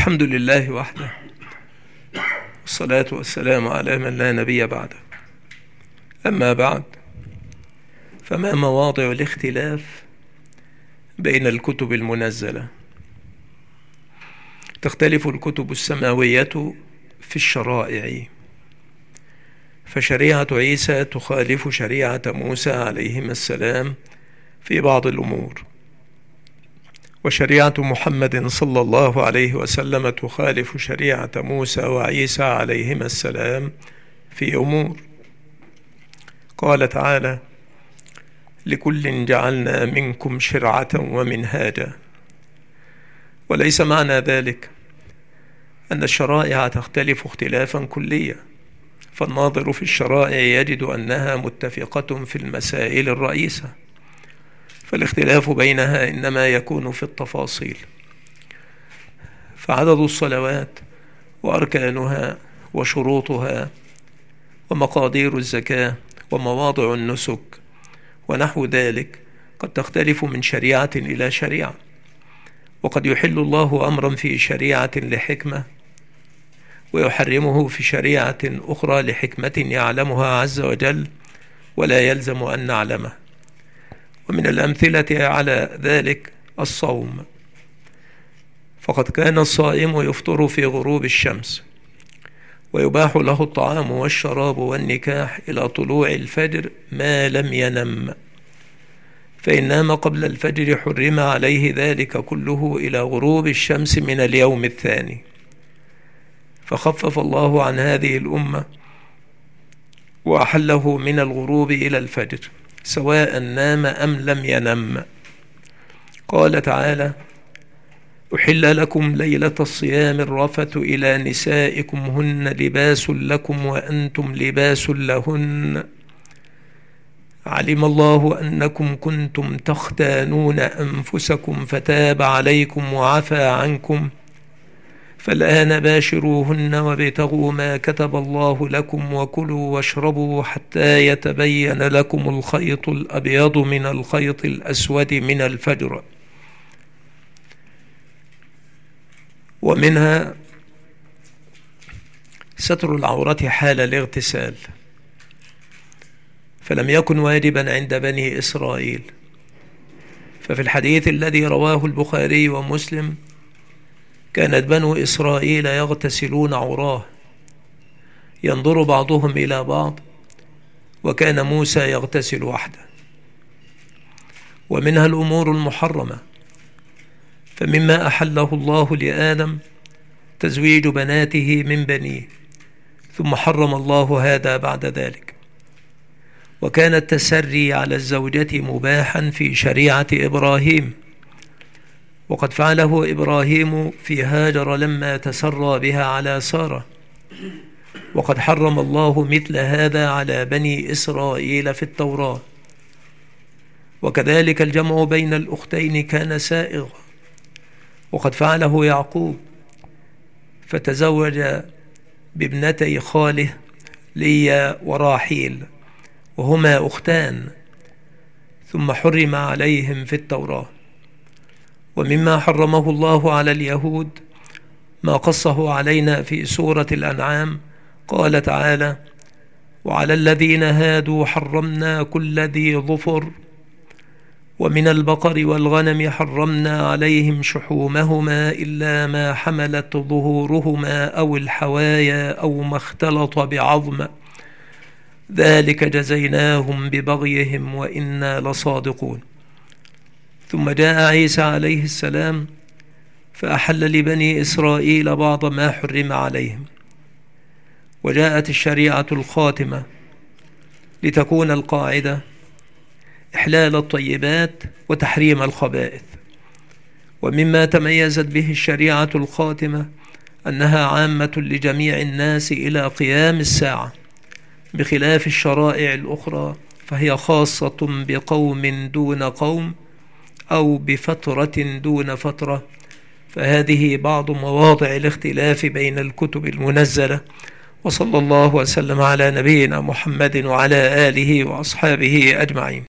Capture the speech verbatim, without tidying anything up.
الحمد لله وحده، والصلاة والسلام على من لا نبي بعده. أما بعد، فما مواضع الاختلاف بين الكتب المنزلة؟ تختلف الكتب السماوية في الشرائع، فشريعة عيسى تخالف شريعة موسى عليهما السلام في بعض الأمور، وشريعة محمد صلى الله عليه وسلم تخالف شريعة موسى وعيسى عليهما السلام في أمور. قال تعالى: لكل جعلنا منكم شرعة ومنهاجا. وليس معنى ذلك أن الشرائع تختلف اختلافا كليا، فالناظر في الشرائع يجد أنها متفقة في المسائل الرئيسة، فالاختلاف بينها إنما يكون في التفاصيل. فعدد الصلوات وأركانها وشروطها ومقادير الزكاة ومواضع النسك ونحو ذلك قد تختلف من شريعة إلى شريعة، وقد يحل الله أمرا في شريعة لحكمة ويحرمه في شريعة أخرى لحكمة يعلمها عز وجل ولا يلزم أن نعلمه. ومن الأمثلة على ذلك الصوم، فقد كان الصائم يفطر في غروب الشمس، ويباح له الطعام والشراب والنكاح إلى طلوع الفجر ما لم ينم، فإن نام قبل الفجر حرم عليه ذلك كله إلى غروب الشمس من اليوم الثاني. فخفف الله عن هذه الأمة وأحله من الغروب إلى الفجر سواء نام أم لم ينم. قال تعالى: أحل لكم ليلة الصيام الرفث إلى نسائكم هن لباس لكم وأنتم لباس لهن، علم الله أنكم كنتم تختانون أنفسكم فتاب عليكم وعفى عنكم، فالآن باشروهن وابتغوا ما كتب الله لكم وكلوا واشربوا حتى يتبين لكم الخيط الأبيض من الخيط الأسود من الفجر. ومنها ستر العورة حال الاغتسال، فلم يكن واجبا عند بني إسرائيل، ففي الحديث الذي رواه البخاري ومسلم كانت بنو إسرائيل يغتسلون عراه ينظر بعضهم إلى بعض، وكان موسى يغتسل وحده. ومنها الأمور المحرمة، فمما أحله الله لآدم تزويج بناته من بنيه، ثم حرم الله هذا بعد ذلك. وكان التسري على الزوجة مباحا في شريعة إبراهيم، وقد فعله إبراهيم في هاجر لما تسرى بها على سارة، وقد حرم الله مثل هذا على بني إسرائيل في التوراة. وكذلك الجمع بين الأختين كان سائغا، وقد فعله يعقوب فتزوج بابنتي خاله ليا وراحيل وهما أختان، ثم حرم عليهم في التوراة. ومما حرمه الله على اليهود ما قصه علينا في سورة الأنعام، قال تعالى: وعلى الذين هادوا حرمنا كل ذي ظفر، ومن البقر والغنم حرمنا عليهم شحومهما إلا ما حملت ظهورهما أو الحوايا أو ما اختلط بعظم، ذلك جزيناهم ببغيهم وإنا لصادقون. ثم جاء عيسى عليه السلام فأحل لبني إسرائيل بعض ما حرم عليهم، وجاءت الشريعة الخاتمة لتكون القاعدة إحلال الطيبات وتحريم الخبائث. ومما تميزت به الشريعة الخاتمة أنها عامة لجميع الناس إلى قيام الساعة، بخلاف الشرائع الأخرى فهي خاصة بقوم دون قوم أو بفترة دون فترة. فهذه بعض مواضع الاختلاف بين الكتب المنزلة. وصلى الله وسلم على نبينا محمد وعلى آله وأصحابه أجمعين.